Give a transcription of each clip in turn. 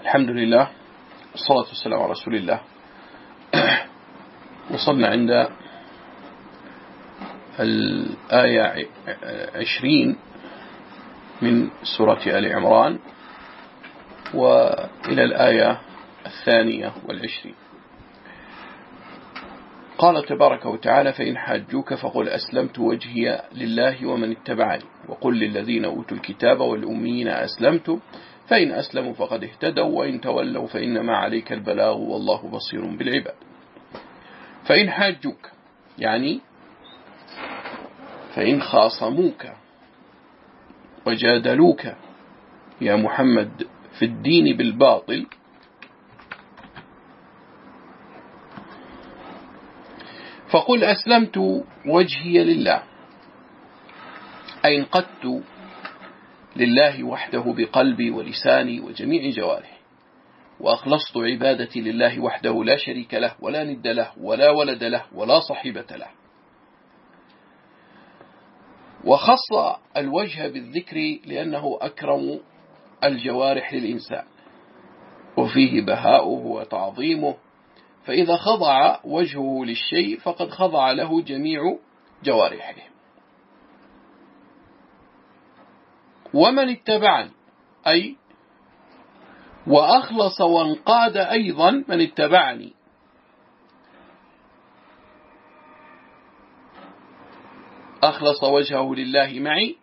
الحمد لله والصلاة والسلام على رسول الله. وصلنا عند الآية 20 من سورة آل عمران وإلى الآية 22. قال تبارك وتعالى: فإن حاجوك فقل أسلمت وجهي لله ومن اتبعني وقل للذين أوتوا الكتاب والأميين أسلمتم فإن أسلموا فقد اهتدوا وإن تولوا فإنما عليك البلاغ والله بصير بالعباد. فإن حاجوك يعني فإن خاصموك وجادلوك يا محمد في الدين بالباطل فقل أسلمت وجهي لله، أي انقدت لله وحده بقلبي ولساني وجميع جوارحي، وأخلصت عبادتي لله وحده لا شريك له ولا ند له ولا ولد له ولا صحيبة له. وخص الوجه بالذكر لأنه أكرم الجوارح للإنسان وفيه بهاؤه وتعظيمه، فإذا خضع وجهه للشيء فقد خضع له جميع جوارحه. ومن اتبعني أي وأخلص وانقاد أيضا من اتبعني، أخلص وجهه لله معي.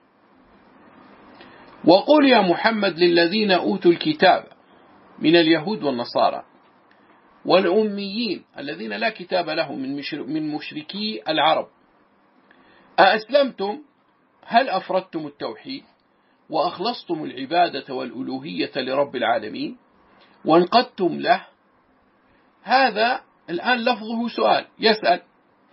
وقل يا محمد للذين أوتوا الكتاب من اليهود والنصارى والأميين الذين لا كتاب لهم من مشركي العرب: أأسلمتم؟ هل أفردتم التوحيد وأخلصتم العبادة والألوهية لرب العالمين وانقدتم له؟ هذا الآن لفظه سؤال يسأل،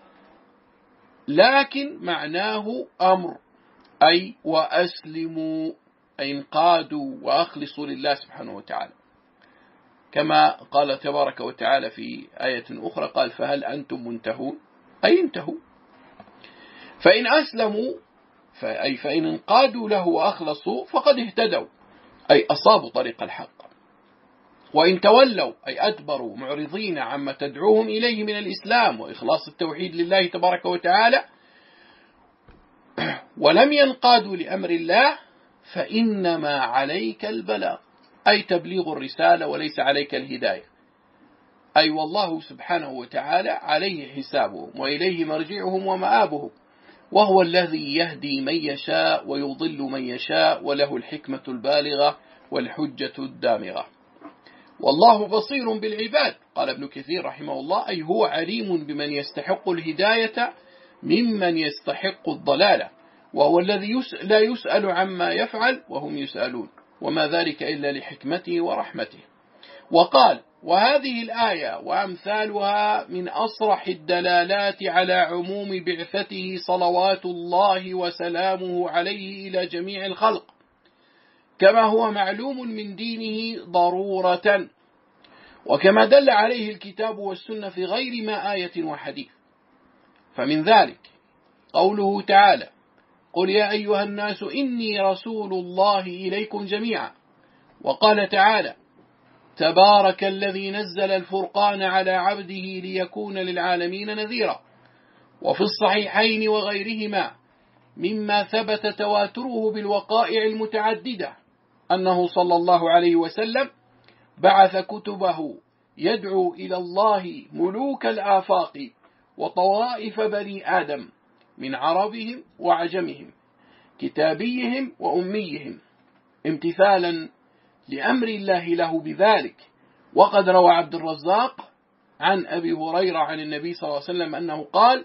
لكن معناه أمر، أي وأسلموا، أي انقادوا وأخلصوا لله سبحانه وتعالى، كما قال تبارك وتعالى في آية أخرى قال: فهل أنتم منتهون؟ أي انتهوا. فإن أسلموا أي فإن انقادوا له وأخلصوا فقد اهتدوا، أي أصابوا طريق الحق. وإن تولوا أي أدبروا معرضين عما تدعوهم إليه من الإسلام وإخلاص التوحيد لله تبارك وتعالى ولم ينقادوا لأمر الله فإنما عليك البلاغ، أي تبليغ الرسالة وليس عليك الهداية، أي والله سبحانه وتعالى عليه حسابهم وإليه مرجعهم ومآبهم، وهو الذي يهدي من يشاء ويضل من يشاء وله الحكمة البالغة والحجة الدامغة، والله بصير بالعباد. قال ابن كثير رحمه الله: أي هو عليم بمن يستحق الهداية ممن يستحق الضلالة، وهو الذي لا يسأل عما يفعل وهم يسألون، وما ذلك إلا لحكمته ورحمته. وقال: وهذه الآية وأمثالها من أصرح الدلالات على عموم بعثته صلوات الله وسلامه عليه إلى جميع الخلق، كما هو معلوم من دينه ضرورة، وكما دل عليه الكتاب والسنة في غير ما آية وحديث. فمن ذلك قوله تعالى: قل يا أيها الناس إني رسول الله إليكم جميعا. وقال تعالى: تبارك الذي نزل الفرقان على عبده ليكون للعالمين نذيرا. وفي الصحيحين وغيرهما مما ثبت تواتره بالوقائع المتعددة أنه صلى الله عليه وسلم بعث كتبه يدعو إلى الله ملوك الآفاق وطوائف بني آدم من عربهم وعجمهم كتابيهم وأميهم، امتثالا لأمر الله له بذلك. وقد روى عبد الرزاق عن أبي هريرة عن النبي صلى الله عليه وسلم أنه قال: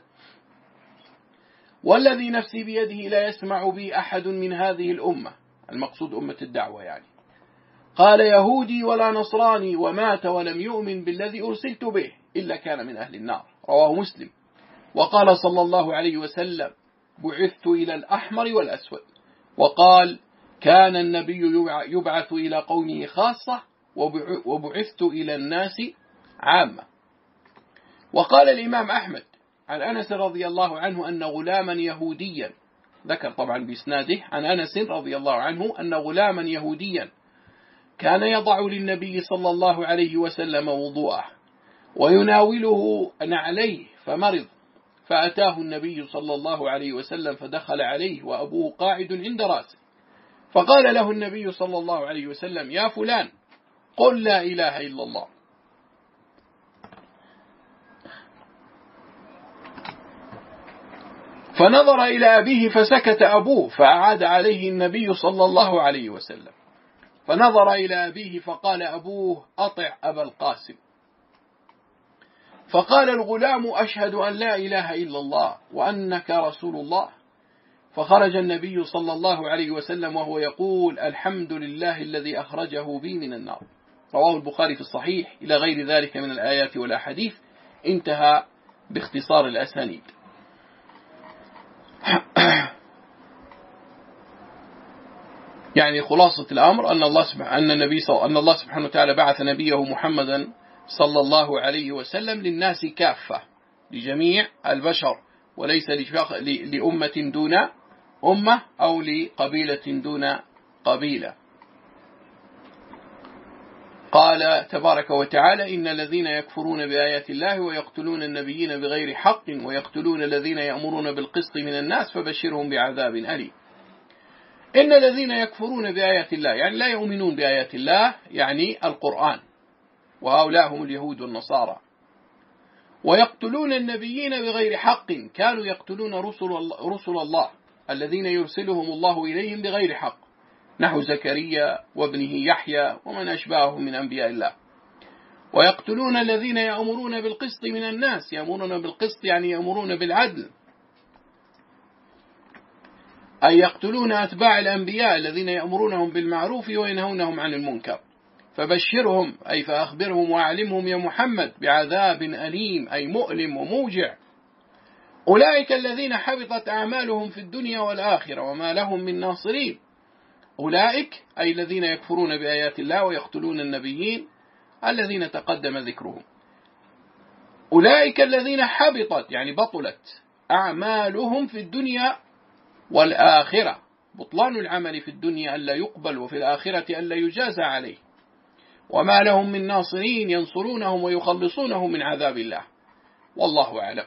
والذي نفسي بيده لا يسمع بي أحد من هذه الأمة، المقصود أمة الدعوة يعني، قال يهودي ولا نصراني ومات ولم يؤمن بالذي أرسلت به إلا كان من أهل النار. رواه مسلم. وقال صلى الله عليه وسلم: بعثت إلى الأحمر والأسود. وقال: كان النبي يبعث إلى قومه خاصة وبعثت إلى الناس عامة. وقال الإمام أحمد عن أنس رضي الله عنه أن غلاما يهوديا، ذكر طبعا بإسناده عن أنس رضي الله عنه أن غلاما يهوديا كان يضع للنبي صلى الله عليه وسلم وضوءه ويناوله نعليه فمرض، فأتاه النبي صلى الله عليه وسلم فدخل عليه وأبوه قاعد عند رأسه، فقال له النبي صلى الله عليه وسلم: يا فلان قل لا إله إلا الله. فنظر إلى أبيه فسكت أبوه، فأعاد عليه النبي صلى الله عليه وسلم، فنظر إلى أبيه فقال أبوه: أطع أبا القاسم. فقال الغلام: أشهد أن لا إله إلا الله وأنك رسول الله. فخرج النبي صلى الله عليه وسلم وهو يقول: الحمد لله الذي أخرجه بي من النار. رواه البخاري في الصحيح إلى غير ذلك من الآيات والأحاديث. انتهى باختصار الأسانيد. يعني خلاصة الأمر أن الله سبحانه وتعالى بعث نبيه محمدا صلى الله عليه وسلم للناس كافة، لجميع البشر، وليس لأمة دون أمة أو لقبيلة دون قبيلة. قال تبارك وتعالى: إن الذين يكفرون بآيات الله ويقتلون النبيين بغير حق ويقتلون الذين يأمرون بالقسط من الناس فبشرهم بعذاب أليم. إن الذين يكفرون بآيات الله يعني لا يؤمنون بآيات الله، يعني القرآن، وهؤلاء هم اليهود والنصارى. ويقتلون النبيين بغير حق، كانوا يقتلون رسل الله الذين يرسلهم الله إليهم بغير حق، نحو زكريا وابنه يحيى ومن أشباههم من أنبياء الله. ويقتلون الذين يأمرون بالقسط من الناس، يأمرون بالقسط يعني يأمرون بالعدل، أي يقتلون أتباع الأنبياء الذين يأمرونهم بالمعروف وينهونهم عن المنكر. فبشرهم أي فأخبرهم وأعلمهم يا محمد بعذاب أليم أي مؤلم وموجع. أولئك الذين حبطت أعمالهم في الدنيا والآخرة وما لهم من ناصرين. أولئك أي الذين يكفرون بآيات الله ويقتلون النبيين الذين تقدم ذكرهم. أولئك الذين حبطت يعني بطلت أعمالهم في الدنيا والآخرة، بطلان العمل في الدنيا ألا يقبل، وفي الآخرة ألا يجازى عليه، وما لهم من ناصرين ينصرونهم ويخلصونهم من عذاب الله. والله أعلم.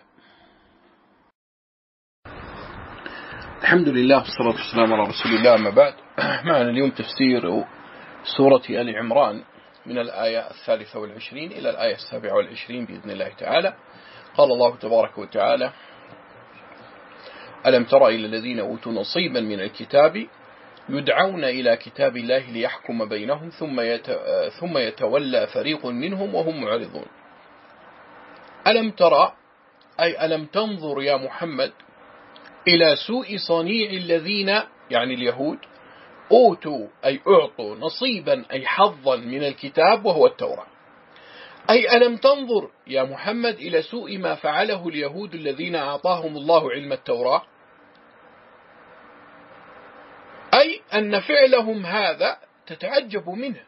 الحمد لله والصلاة والسلام على رسول الله، أما بعد. معنا اليوم تفسير سورة آل عمران من الآية 23 إلى الآية 27 بإذن الله تعالى. قال الله تبارك وتعالى: ألم تر إلى الذين أوتوا نصيبا من الكتاب يدعون إلى كتاب الله ليحكم بينهم ثم يتولى فريق منهم وهم معرضون. ألم ترى أي ألم تنظر يا محمد إلى سوء صنيع الذين يعني اليهود أوتوا أي أعطوا نصيبا أي حظا من الكتاب وهو التوراة. أي ألم تنظر يا محمد إلى سوء ما فعله اليهود الذين أعطاهم الله علم التوراة، أي أن فعلهم هذا تتعجب منه.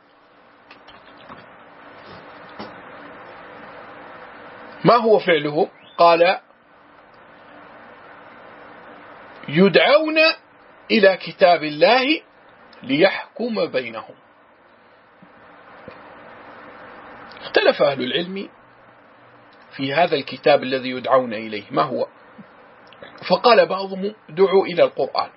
ما هو فعلهم؟ قال: يدعون إلى كتاب الله ليحكم بينهم. اختلف أهل العلم في هذا الكتاب الذي يدعون إليه ما هو، فقال بعضهم: دعوا إلى القرآن.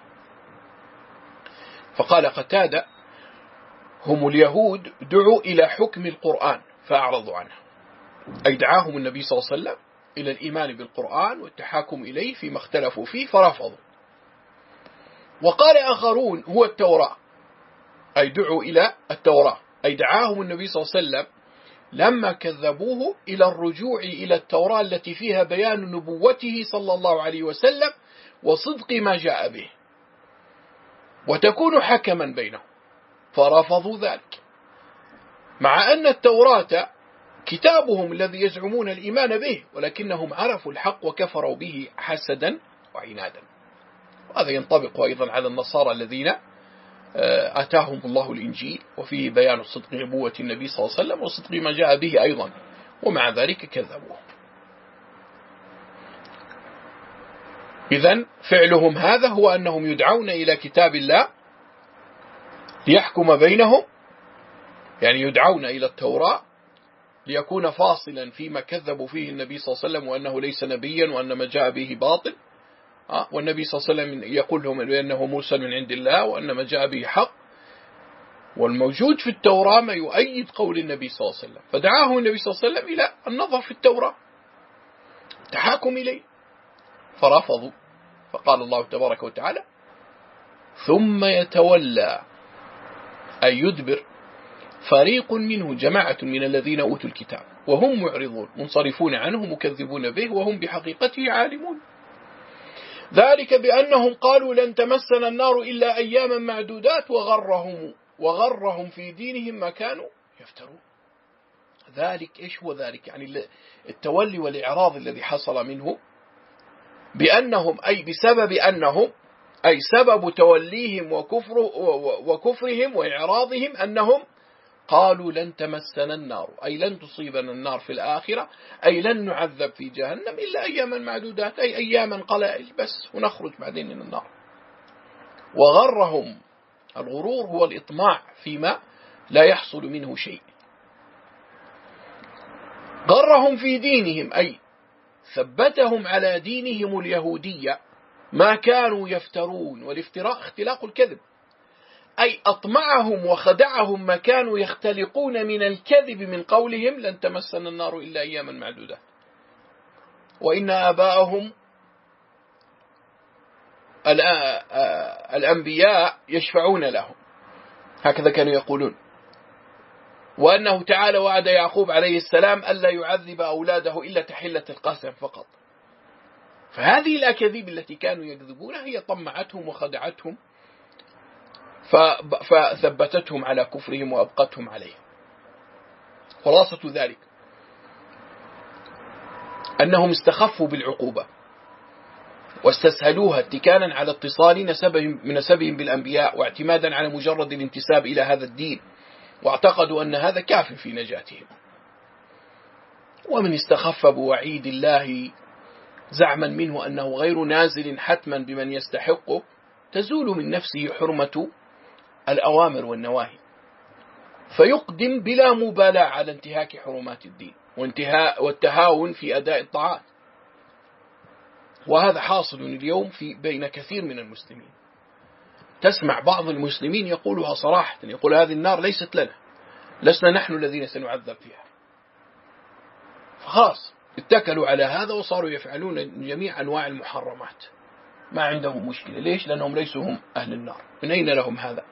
فقال قتادة: هم اليهود دعوا إلى حكم القرآن فأعرضوا عنه، أي دعاهم النبي صلى الله عليه وسلم إلى الإيمان بالقرآن والتحاكم إليه فيما اختلفوا فيه فرفضوا. وقال آخرون: هو التوراة، أي دعوا إلى التوراة، أي دعاهم النبي صلى الله عليه وسلم لما كذبوه إلى الرجوع إلى التوراة التي فيها بيان نبوته صلى الله عليه وسلم وصدق ما جاء به وتكون حكما بينهم، فرفضوا ذلك، مع أن التوراة كتابهم الذي يزعمون الإيمان به، ولكنهم عرفوا الحق وكفروا به حسدا وعنادا. وهذا ينطبق أيضا على النصارى الذين آتاهم الله الإنجيل وفيه بيان صدق نبوة النبي صلى الله عليه وسلم وصدق ما جاء به أيضا، ومع ذلك كذبوه. إذن فعلهم هذا هو أنهم يدعون إلى كتاب الله ليحكم بينهم يعني يدعون إلى التوراة ليكون فاصلا فيما كذبوا فيه النبي صلى الله عليه وسلم وأنه ليس نبيا وأن ما جاء به باطل، والنبي صلى الله عليه وسلم يقول لهم بأنه مرسل من عند الله وأن ما جاء به حق، والموجود في التوراة ما يؤيد قول النبي صلى الله عليه وسلم. فدعاهم النبي صلى الله عليه وسلم إلى النظر في التوراة، تحاكم إليه، فرفضوا. فقال الله تبارك وتعالى: ثم يتولى أي يدبر فريق منه، جماعة من الذين أوتوا الكتاب، وهم معرضون منصرفون عنه مكذبون به وهم بحقيقته عالمون. ذلك بأنهم قالوا لن تمسنا النار إلا أياما معدودات وغرهم في دينهم ما كانوا يفترون. ذلك إيش هو ذلك؟ يعني التولي والإعراض الذي حصل منه بأنهم، أي بسبب أنهم، أي سبب توليهم وكفرهم وإعراضهم أنهم قالوا لن تمسنا النار، أي لن تصيبنا النار في الآخرة، أي لن نعذب في جهنم إلا أياما معدودات، أي أياما قلائل بس ونخرج بعدين من النار. وغرهم، الغرور هو الإطماع فيما لا يحصل منه شيء. غرهم في دينهم، أي ثبتهم على دينهم اليهودية ما كانوا يفترون، والافتراء اختلاق الكذب، أي أطمعهم وخدعهم ما كانوا يختلقون من الكذب من قولهم لن تمسنا النار إلا أياما معدودة، وإن آباءهم الأنبياء يشفعون لهم، هكذا كانوا يقولون، وأنه تعالى وعد يعقوب عليه السلام ألا يعذب أولاده إلا تحلة القسم فقط. فهذه الأكاذيب التي كانوا يكذبونها هي طمعتهم وخدعتهم فثبتتهم على كفرهم وأبقتهم عليه. خلاصة ذلك أنهم استخفوا بالعقوبة واستسهلوها اتكالا على اتصال نسبهم بالأنبياء واعتمادا على مجرد الانتساب إلى هذا الدين، واعتقدوا أن هذا كاف في نجاتهم. ومن استخف بوعيد الله زعما منه أنه غير نازل حتما بمن يستحقه، تزول من نفسه حرمة الأوامر والنواهي، فيقدم بلا مبالاة على انتهاك حرمات الدين والتهاون في أداء الطاعات. وهذا حاصل اليوم بين كثير من المسلمين. تسمع بعض المسلمين يقولها صراحة، يقول هذه النار ليست لنا، لسنا نحن الذين سنعذب فيها. فخلاص اتكلوا على هذا وصاروا يفعلون جميع أنواع المحرمات، ما عندهم مشكلة. ليش؟ لأنهم ليسوا هم أهل النار. من أين لهم هذا؟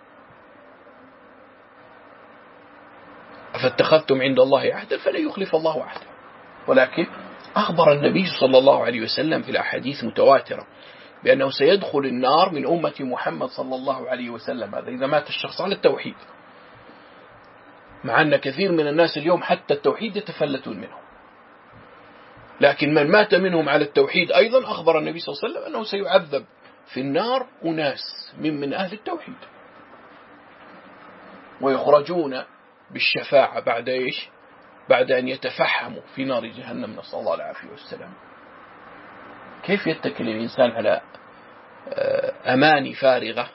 فاتخذتم عند الله عهدا فلن يخلف الله عهدا. ولكن أخبر النبي صلى الله عليه وسلم في الأحاديث متواترة بأنه سيدخل النار من أمة محمد صلى الله عليه وسلم، هذا إذا مات الشخص على التوحيد، مع أن كثير من الناس اليوم حتى التوحيد يتفلتون منه، لكن من مات منهم على التوحيد أيضا أخبر النبي صلى الله عليه وسلم أنه سيعذب في النار أناس من أهل التوحيد، ويخرجون بالشفاعة بعد إيش؟ بعد أن يتفحموا في نار جهنم، نسأل الله العافية والسلام. كيف يتكل الإنسان على أماني فارغة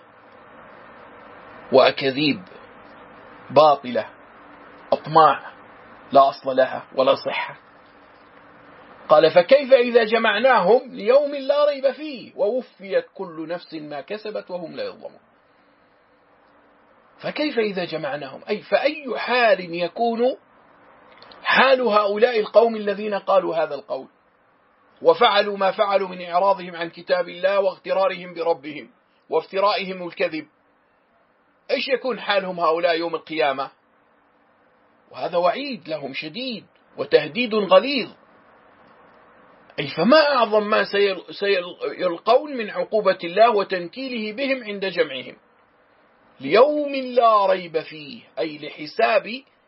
وأكاذيب باطلة، أطماع لا أصل لها ولا صحة؟ قال: فكيف إذا جمعناهم ليوم لا ريب فيه ووفيت كل نفس ما كسبت وهم لا يظلمون. فكيف إذا جمعناهم، أي فأي حال يكون حال هؤلاء القوم الذين قالوا هذا القول وفعلوا ما فعلوا من إعراضهم عن كتاب الله واغترارهم بربهم وافترائهم الكذب؟ إيش يكون حالهم هؤلاء يوم القيامة؟ وهذا وعيد لهم شديد وتهديد غليظ. أي فما أعظم ما سيلقون من عقوبة الله وتنكيله بهم عند جمعهم ليوم لا ريب فيه، أي لحساب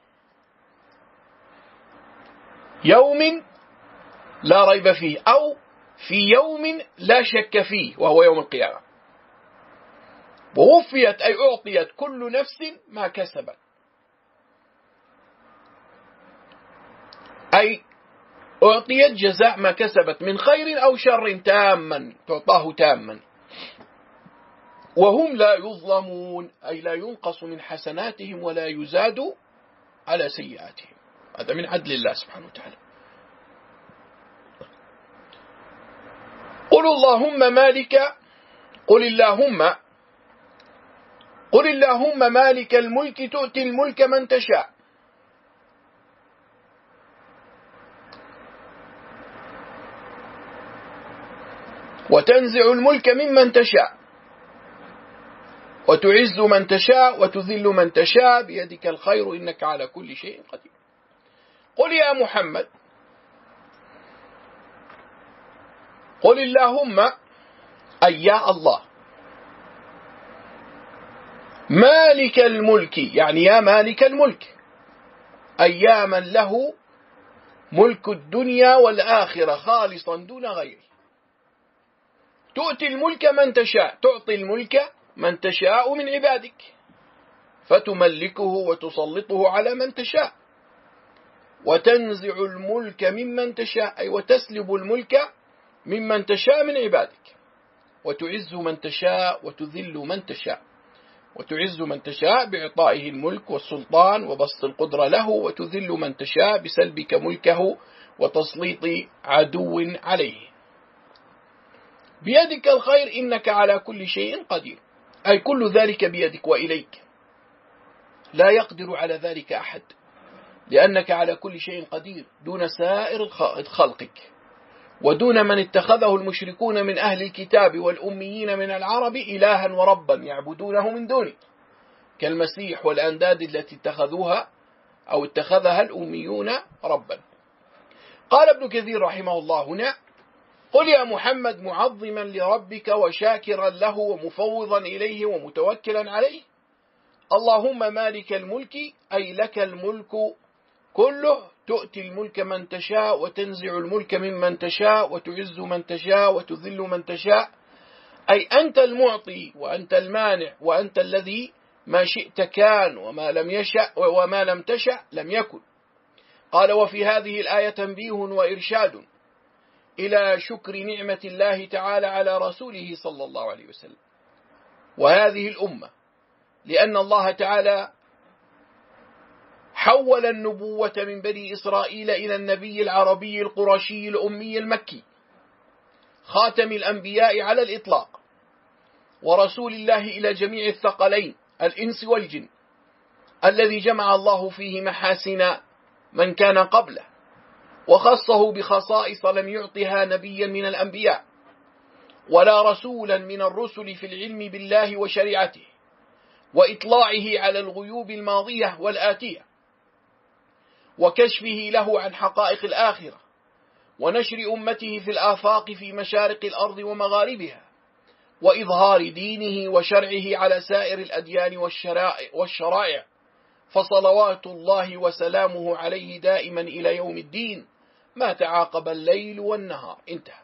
يوم لا ريب فيه، أو في يوم لا شك فيه وهو يوم القيامة. ووفيت أي أعطيت كل نفس ما كسبت، أي أعطيت جزاء ما كسبت من خير أو شر تاما، تعطاه تاما، وهم لا يظلمون، أي لا ينقص من حسناتهم ولا يزاد على سيئاتهم. هذا من عدل الله سبحانه وتعالى. قل اللهم مالك الملك تؤتي الملك من تشاء وتنزع الملك ممن تشاء وتعز من تشاء وتذل من تشاء بيدك الخير إنك على كل شيء قدير. قل يا محمد، قل اللهم أي يا الله مالك الملك، يعني يا مالك الملك، أي يا من له ملك الدنيا والآخرة خالصا دون غيره، تؤتي الملك من تشاء، تعطي الملك من تشاء من عبادك فتملكه وتسلطه على من تشاء، وتنزع الملك ممن تشاء، أي وتسلب الملك ممن تشاء من عبادك، وتعز من تشاء وتذل من تشاء، وتعز من تشاء بإعطائه الملك والسلطان وبسط القدرة له، وتذل من تشاء بسلبك ملكه وتسليط عدو عليه. بيدك الخير إنك على كل شيء قدير، أي كل ذلك بيدك وإليك، لا يقدر على ذلك أحد، لأنك على كل شيء قدير دون سائر خلقك، ودون من اتخذه المشركون من أهل الكتاب والأميين من العرب إلها وربا يعبدونه من دونك، كالمسيح والأنداد التي اتخذها الأميون ربا. قال ابن كثير رحمه الله هنا: قل يا محمد معظما لربك وشاكرا له ومفوضا إليه ومتوكلا عليه، اللهم مالك الملك، أي لك الملك كله، تؤتي الملك من تشاء وتنزع الملك ممن تشاء وتعز من تشاء وتذل من تشاء، أي أنت المعطي وأنت المانع وأنت الذي ما شئت كان وما لم تشأ لم يكن. قال: وفي هذه الآية تنبيه وإرشاد إلى شكر نعمة الله تعالى على رسوله صلى الله عليه وسلم وهذه الأمة، لأن الله تعالى حول النبوة من بني إسرائيل إلى النبي العربي القرشي الأمي المكي خاتم الأنبياء على الإطلاق، ورسول الله إلى جميع الثقلين الإنس والجن، الذي جمع الله فيه محاسن من كان قبله، وخصه بخصائص لم يعطها نبيا من الأنبياء ولا رسولا من الرسل في العلم بالله وشريعته، وإطلاعه على الغيوب الماضية والآتية، وكشفه له عن حقائق الآخرة، ونشر أمته في الآفاق في مشارق الأرض ومغاربها، وإظهار دينه وشرعه على سائر الأديان والشرائع، فصلوات الله وسلامه عليه دائما إلى يوم الدين ما تعاقب الليل والنهار. انتهى.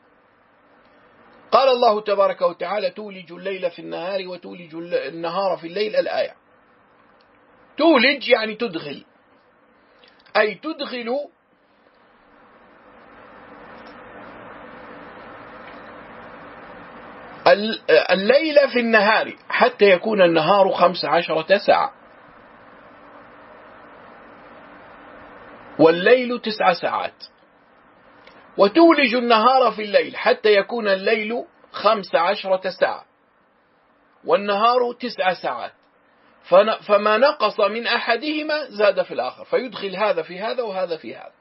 قال الله تبارك وتعالى: تولج الليل في النهار وتولج النهار في الليل. الآية. تولج يعني تدخل، أي تدخل الليل في النهار حتى يكون النهار 15 ساعة، والليل 9 ساعات، وتولج النهار في الليل حتى يكون الليل 15 ساعة والنهار 9 ساعات، فما نقص من أحدهما زاد في الآخر، فيدخل هذا في هذا وهذا في هذا.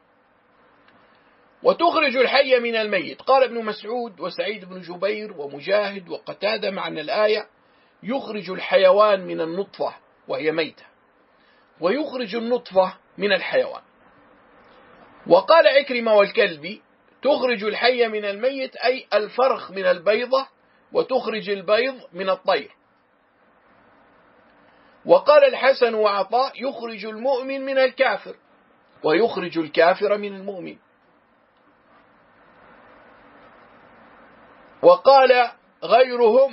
وتخرج الحي من الميت. قال ابن مسعود وسعيد بن جبير ومجاهد وقتادة معنى الآية: يخرج الحيوان من النطفة وهي ميتة، ويخرج النطفة من الحيوان. وقال عكرمة والكلبي: تخرج الحي من الميت، أي الفرخ من البيضة، وتخرج البيض من الطير. وقال الحسن وعطاء: يخرج المؤمن من الكافر، ويخرج الكافر من المؤمن. وقال غيرهم: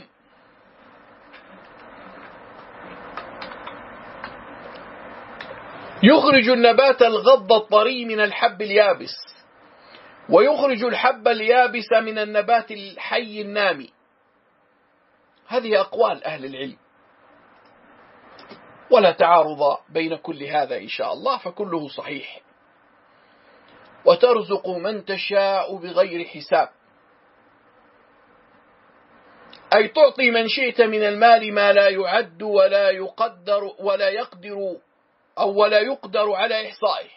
يخرج النبات الغض الطري من الحب اليابس، ويخرج الحب اليابس من النبات الحي النامي. هذه أقوال أهل العلم. ولا تعارض بين كل هذا إن شاء الله، فكله صحيح. وترزق من تشاء بغير حساب، أي تعطي من شئت من المال ما لا يعد ولا يقدر ولا يقدر على إحصائه،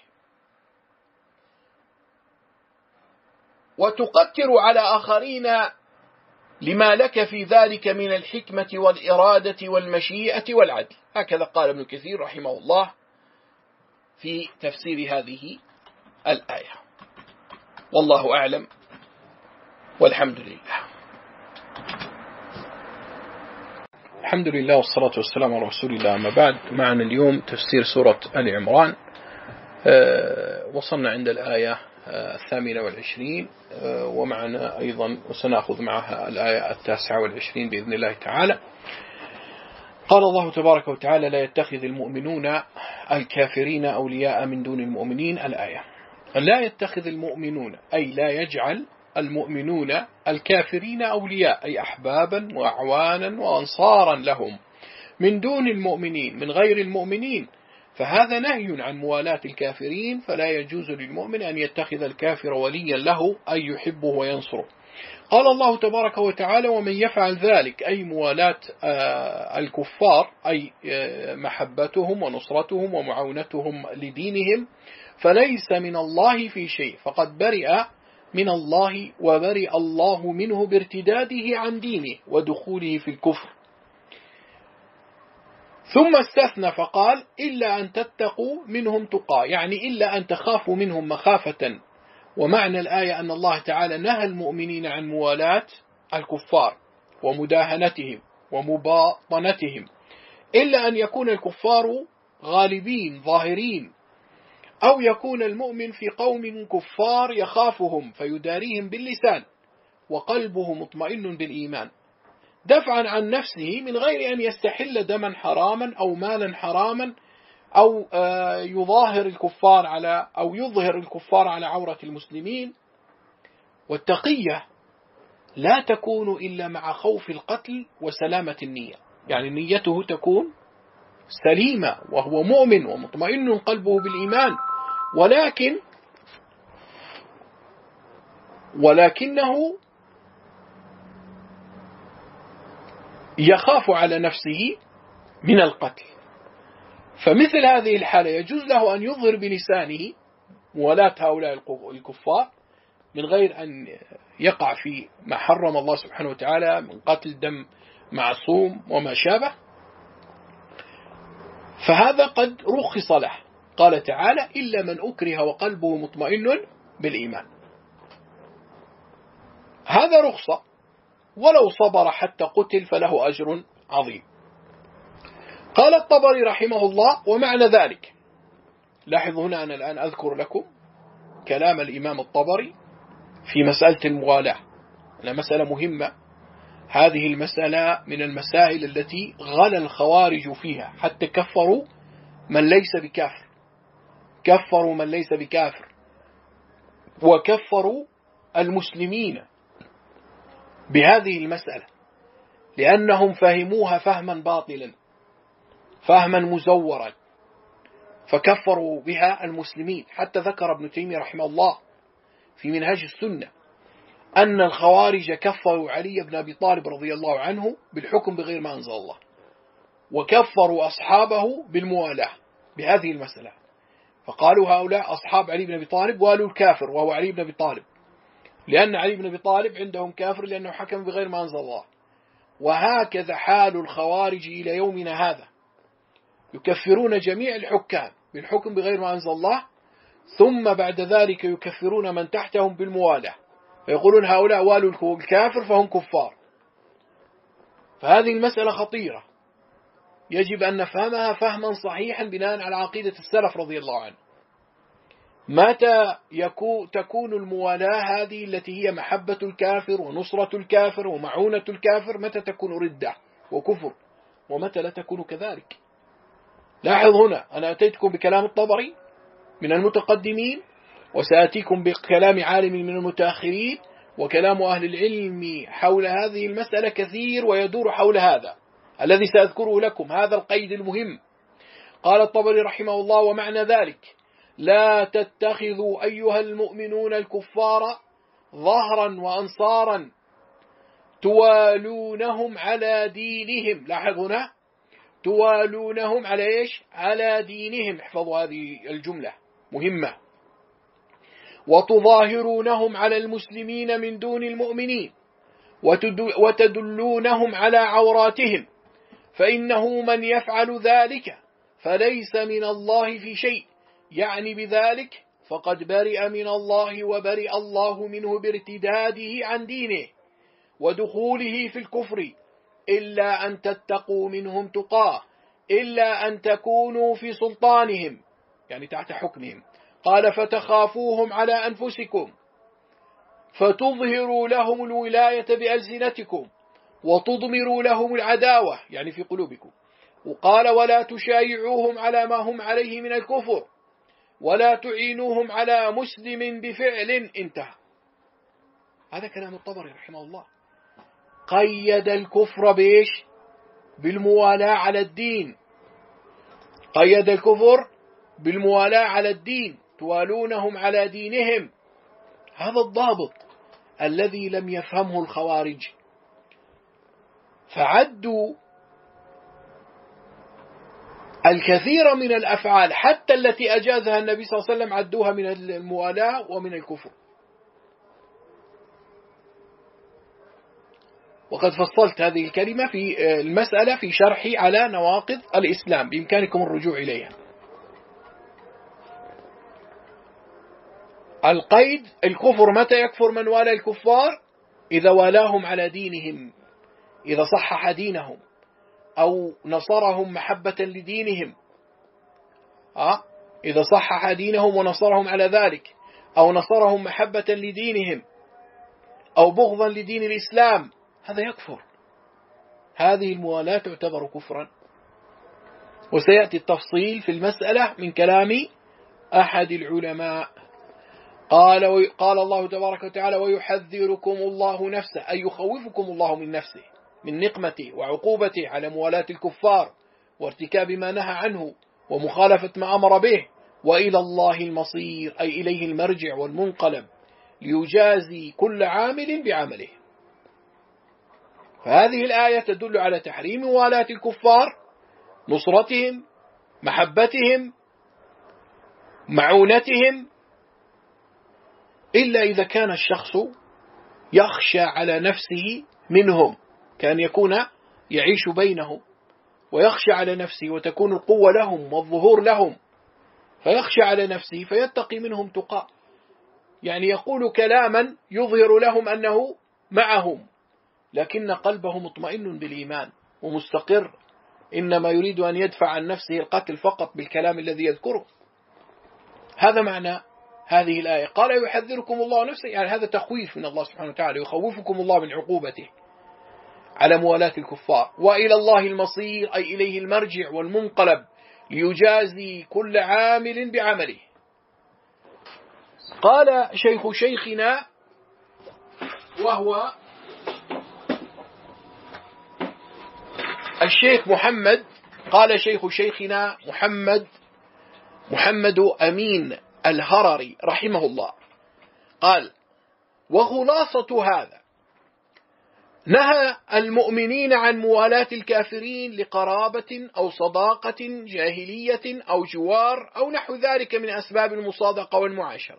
وتقتر على آخرين لما لك في ذلك من الحكمة والإرادة والمشيئة والعدل. هكذا قال ابن كثير رحمه الله في تفسير هذه الآية. والله أعلم والحمد لله. الحمد لله والصلاة والسلام على رسول الله. أما بعد، معنا اليوم تفسير سورة آل عمران. وصلنا عند الآية 28، ومعنا أيضا وسنأخذ معها الآية 29 بإذن الله تعالى. قال الله تبارك وتعالى: لا يتخذ المؤمنون الكافرين أولياء من دون المؤمنين. الآية: لا يتخذ المؤمنون، أي لا يجعل المؤمنون الكافرين أولياء، أي أحبابا وأعوانا وأنصارا لهم من دون المؤمنين، من غير المؤمنين. فهذا نهي عن موالاة الكافرين، فلا يجوز للمؤمن أن يتخذ الكافر وليا له، أي يحبه وينصره. قال الله تبارك وتعالى: ومن يفعل ذلك، أي موالاة الكفار، أي محبتهم ونصرتهم ومعاونتهم لدينهم، فليس من الله في شيء، فقد برئ من الله وبرئ الله منه بارتداده عن دينه ودخوله في الكفر. ثم استثنى فقال: إلا أن تتقوا منهم تقى، يعني إلا أن تخافوا منهم مخافة. ومعنى الآية أن الله تعالى نهى المؤمنين عن موالاة الكفار ومداهنتهم ومباطنتهم، إلا أن يكون الكفار غالبين ظاهرين، أو يكون المؤمن في قوم كفار يخافهم فيداريهم باللسان وقلبه مطمئن بالإيمان، دفعا عن نفسه من غير أن يستحل دما حراما أو مالا حراما، أو يظهر الكفار على عورة المسلمين. والتقية لا تكون إلا مع خوف القتل وسلامة النية، يعني نيته تكون سليمة وهو مؤمن ومطمئن قلبه بالإيمان، ولكنه يخاف على نفسه من القتل. فمثل هذه الحالة يجوز له أن يظهر بلسانه موالاة هؤلاء الكفار من غير أن يقع في ما حرم الله سبحانه وتعالى من قتل دم معصوم وما شابه، فهذا قد رخص له. قال تعالى: إلا من أكره وقلبه مطمئن بالإيمان. هذا رخصة، ولو صبر حتى قتل فله أجر عظيم. قال الطبري رحمه الله: ومعنى ذلك، لاحظوا هنا أنا الآن أذكر لكم كلام الإمام الطبري في مسألة الموالاة، أنها مسألة مهمة. هذه المسألة من المسائل التي غلا الخوارج فيها، حتى كفروا من ليس بكافر، وكفروا المسلمين بهذه المسألة، لأنهم فهموها فهما باطلا، فهما مزورا، فكفروا بها المسلمين. حتى ذكر ابن تيمية رحمه الله في منهاج السنة أن الخوارج كفروا علي بن أبي طالب رضي الله عنه بالحكم بغير ما أنزل الله، وكفروا أصحابه بالموالاة بهذه المسألة، فقالوا هؤلاء أصحاب علي بن أبي طالب والوا الكافر وهو علي بن أبي طالب، لأن علي بن أبي طالب عندهم كافر لأنه حكم بغير ما أنزل الله. وهكذا حال الخوارج إلى يومنا هذا، يكفرون جميع الحكام بالحكم بغير ما أنزل الله، ثم بعد ذلك يكفرون من تحتهم بالموالاة، فيقولون هؤلاء والوا الكافر فهم كفار. فهذه المسألة خطيرة، يجب أن نفهمها فهما صحيحا بناء على عقيدة السلف رضي الله عنه. متى تكون الموالاة هذه التي هي محبة الكافر ونصرة الكافر ومعونة الكافر، متى تكون ردة وكفر، ومتى لا تكون كذلك؟ لاحظ هنا أنا أتيتكم بكلام الطبري من المتقدمين، وسأتيكم بكلام عالم من المتأخرين، وكلام أهل العلم حول هذه المسألة كثير ويدور حول هذا الذي سأذكره لكم، هذا القيد المهم. قال الطبري رحمه الله: ومعنى ذلك لا تتخذوا أيها المؤمنون الكفار ظهرا وأنصارا توالونهم على دينهم. لاحظ هنا توالونهم على إيش؟ على دينهم. احفظوا هذه الجملة مهمة. وتظاهرونهم على المسلمين من دون المؤمنين وتدلونهم على عوراتهم، فإنه من يفعل ذلك فليس من الله في شيء، يعني بذلك فقد برئ من الله وبرئ الله منه بارتداده عن دينه ودخوله في الكفر، إلا أن تتقوا منهم تقاه، إلا أن تكونوا في سلطانهم يعني تحت حكمهم. قال: فتخافوهم على أنفسكم فتظهروا لهم الولاية بألسنتكم وتضمروا لهم العداوة يعني في قلوبكم. وقال: ولا تشايعوهم على ما هم عليه من الكفر ولا تعينوهم على مسلم بفعل. انتهى. هذا كلام الطبري رحمه الله. قيد الكفر بإيش؟ بالموالاة على الدين. قيد الكفر بالموالاة على الدين، توالونهم على دينهم. هذا الضابط الذي لم يفهمه الخوارج، فعدوا الكثير من الأفعال حتى التي أجازها النبي صلى الله عليه وسلم عدوها من الموالاة ومن الكفر. وقد فصلت هذه الكلمة في المسألة في شرحي على نواقض الإسلام، بإمكانكم الرجوع إليها. القيد: الكفر متى يكفر من والى الكفار؟ إذا والاهم على دينهم، إذا صحح دينهم أو نصرهم محبة لدينهم، إذا صحح دينهم ونصرهم على ذلك، أو نصرهم محبة لدينهم أو بغضا لدين الإسلام، هذا يكفر. هذه الموالاة تعتبر كفرا، وسيأتي التفصيل في المسألة من كلام أحد العلماء. قال الله تبارك وتعالى: ويحذركم الله نفسه، أي يخوفكم الله من نفسه، من نقمته وعقوبته على موالاة الكفار وارتكاب ما نهى عنه ومخالفة ما أمر به. وإلى الله المصير، أي إليه المرجع والمنقلب، ليجازي كل عامل بعمله. فهذه الآية تدل على تحريم موالاة الكفار، نصرتهم، محبتهم، معونتهم، إلا إذا كان الشخص يخشى على نفسه منهم، كان يكون يعيش بينهم ويخشى على نفسه وتكون القوة لهم والظهور لهم، فيخشى على نفسه فيتقي منهم تقى، يعني يقول كلاما يظهر لهم أنه معهم، لكن قلبه مطمئن بالإيمان ومستقر، إنما يريد أن يدفع عن نفسه القتل فقط بالكلام الذي يذكره. هذا معنى هذه الآية. قال: يحذركم الله نفسه، يعني هذا تخويف من الله سبحانه وتعالى، يخوفكم الله من عقوبته على موالاة الكفار. وإلى الله المصير، أي إليه المرجع والمنقلب، ليجازي كل عامل بعمله. قال شيخ شيخنا وهو الشيخ محمد، قال شيخ شيخنا محمد أمين الهرري رحمه الله، قال: وخلاصة هذا نهى المؤمنين عن موالاة الكافرين لقرابة أو صداقة جاهلية أو جوار أو نحو ذلك من أسباب المصادقة والمعاشرة،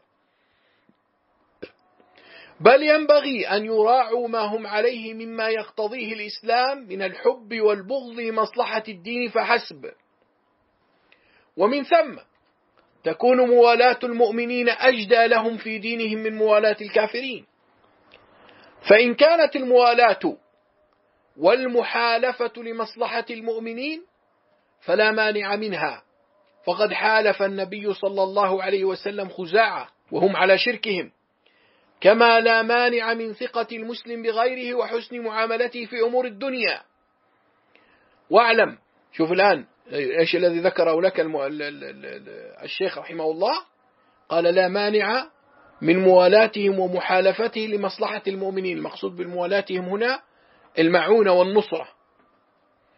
بل ينبغي أن يراعوا ما هم عليه مما يقتضيه الإسلام من الحب والبغض لمصلحة الدين فحسب. ومن ثم تكون موالاة المؤمنين أجدى لهم في دينهم من موالاة الكافرين، فإن كانت الموالاة والمحالفة لمصلحة المؤمنين فلا مانع منها، فقد حالف النبي صلى الله عليه وسلم خزاعة وهم على شركهم، كما لا مانع من ثقة المسلم بغيره وحسن معاملته في أمور الدنيا. واعلم، شوف الآن إيش الذي ذكره لك الشيخ رحمه الله، قال: لا مانع من موالاتهم ومحالفته لمصلحة المؤمنين. المقصود بالموالاتهم هنا المعونة والنصرة.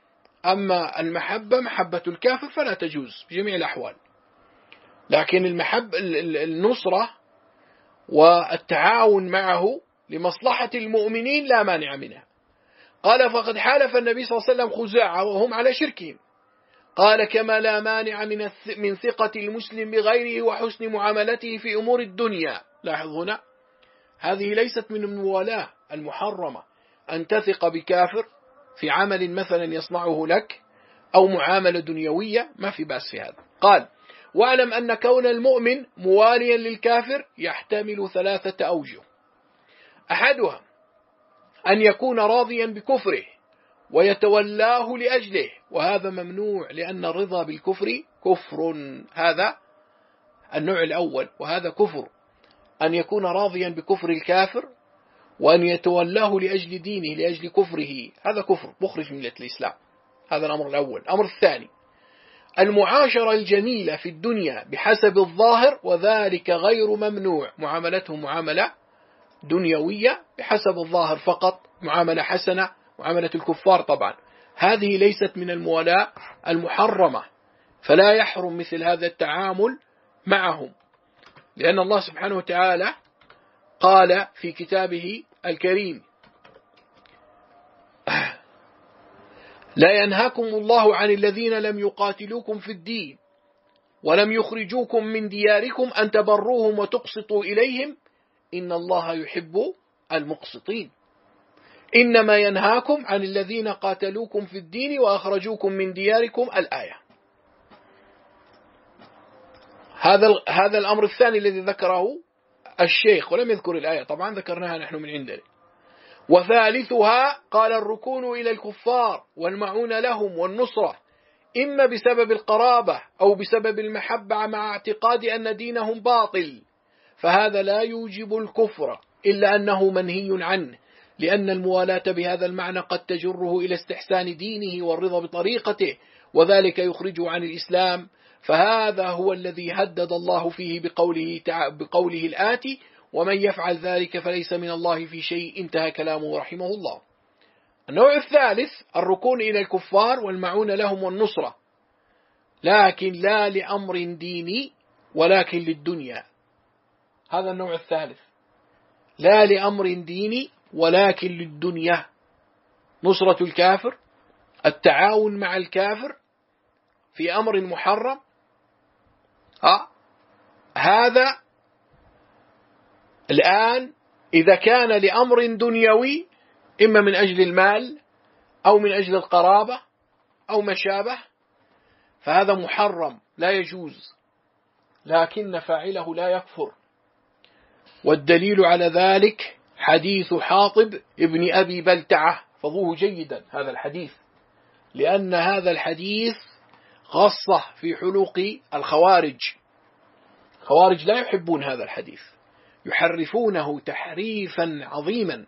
أما المحبة محبة الكافر فلا تجوز بجميع الأحوال، لكن النصرة والتعاون معه لمصلحة المؤمنين لا مانع منها. قال فقد حالف النبي صلى الله عليه وسلم خزاعة وهم على شركهم، قال كما لا مانع من ثقة المسلم بغيره وحسن معاملته في أمور الدنيا. لاحظ هنا هذه ليست من الموالاة المحرمة أن تثق بكافر في عمل مثلا يصنعه لك أو معاملة دنيوية، ما في بأس في هذا. قال واعلم أن كون المؤمن مواليا للكافر يحتمل 3 أوجه: أحدها أن يكون راضيا بكفره ويتولاه لأجله، وهذا ممنوع لأن الرضا بالكفر كفر، هذا النوع الأول، وهذا كفر، أن يكون راضيا بكفر الكافر وأن يتولاه لأجل دينه لأجل كفره، هذا كفر مخرج من ملة الإسلام. هذا الأمر الأول. الأمر الثاني المعاشرة الجميلة في الدنيا بحسب الظاهر، وذلك غير ممنوع، معاملتهم معاملة دنيوية بحسب الظاهر فقط، معاملة حسنة، معاملة الكفار طبعا، هذه ليست من الموالاة المحرمة، فلا يحرم مثل هذا التعامل معهم، لأن الله سبحانه وتعالى قال في كتابه الكريم: لا ينهاكم الله عن الذين لم يقاتلوكم في الدين ولم يخرجوكم من دياركم أن تبروهم وتقسطوا إليهم إن الله يحب المقسطين، إنما ينهاكم عن الذين قاتلوكم في الدين وأخرجوكم من دياركم، الآية. هذا الأمر الثاني الذي ذكره الشيخ، ولم يذكر الآية طبعا، ذكرناها نحن من عندنا. وثالثها قال الركون إلى الكفار والمعون لهم والنصرة، إما بسبب القرابة أو بسبب المحبة مع اعتقاد أن دينهم باطل، فهذا لا يوجب الكفر إلا أنه منهي عنه، لأن الموالاة بهذا المعنى قد تجره إلى استحسان دينه والرضا بطريقته، وذلك يخرجه عن الإسلام، فهذا هو الذي هدد الله فيه بقوله الآتي: ومن يفعل ذلك فليس من الله في شيء، انتهى كلامه رحمه الله. النوع الثالث الركون إلى الكفار والمعون لهم والنصرة، لكن لا لأمر ديني ولكن للدنيا. هذا النوع الثالث، لا لأمر ديني ولكن للدنيا، نصرة الكافر، التعاون مع الكافر في أمر محرم، هذا الآن إذا كان لأمر دنيوي إما من أجل المال أو من أجل القرابة أو ما شابه، فهذا محرم لا يجوز، لكن فاعله لا يكفر. والدليل على ذلك حديث حاطب ابن أبي بلتعة، فضوه جيدا هذا الحديث، لأن هذا الحديث خاصة في حلوق الخوارج. الخوارج لا يحبون هذا الحديث، يحرفونه تحريفا عظيما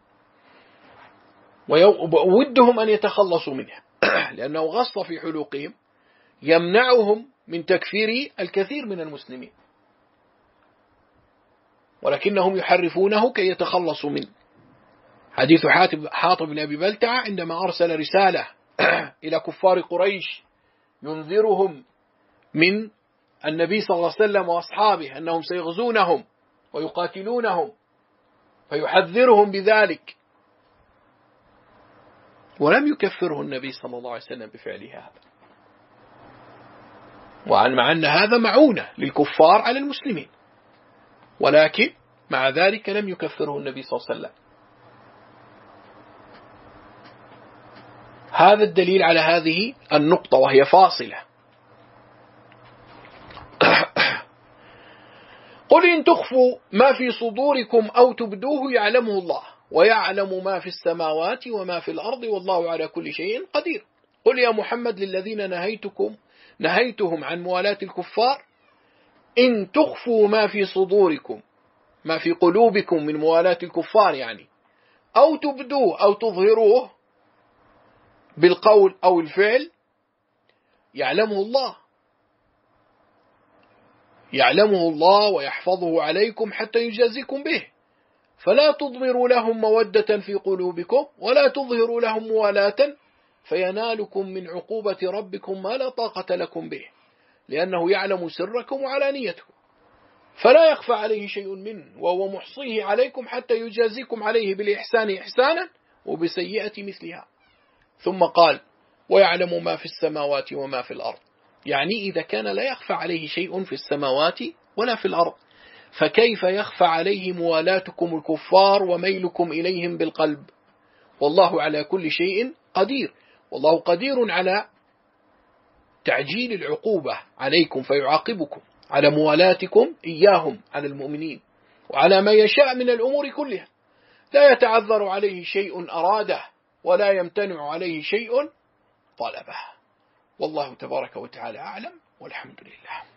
وودهم أن يتخلصوا منه لأنه غص في حلوقهم يمنعهم من تكفير الكثير من المسلمين، ولكنهم يحرفونه كي يتخلصوا منه. حديث حاطب بن أبي بلتعة عندما أرسل رسالة إلى كفار قريش ينذرهم من النبي صلى الله عليه وسلم وأصحابه أنهم سيغزونهم ويقاتلونهم، فيحذرهم بذلك، ولم يكفره النبي صلى الله عليه وسلم بفعله هذا، مع أن هذا معونة للكفار على المسلمين، ولكن مع ذلك لم يكفره النبي صلى الله عليه وسلم. هذا الدليل على هذه النقطة وهي فاصلة. قل إن تخفوا ما في صدوركم أو تبدوه يعلمه الله ويعلم ما في السماوات وما في الأرض والله على كل شيء قدير. قل يا محمد للذين نهيتهم عن موالاة الكفار: إن تخفوا ما في صدوركم، ما في قلوبكم من موالاة الكفار يعني، أو تبدوه أو تظهروه بالقول أو الفعل، يعلمه الله ويحفظه عليكم حتى يجازيكم به، فلا تضمروا لهم مودة في قلوبكم ولا تظهروا لهم موالاة فينالكم من عقوبة ربكم ما لا طاقة لكم به، لأنه يعلم سركم وعلانيتكم، فلا يخفى عليه شيء منه، وهو محصيه عليكم حتى يجازيكم عليه بالإحسان إحسانا وبسيئة مثلها. ثم قال: ويعلم ما في السماوات وما في الأرض. يعني إذا كان لا يخفى عليه شيء في السماوات ولا في الأرض، فكيف يخفى عليه موالاتكم الكفار وميلكم إليهم بالقلب؟ والله على كل شيء قدير، والله قدير على تعجيل العقوبة عليكم فيعاقبكم على موالاتكم إياهم على المؤمنين، وعلى ما يشاء من الأمور كلها، لا يتعذر عليه شيء أراده ولا يمتنع عليه شيء طلبه. والله تبارك وتعالى أعلم، والحمد لله.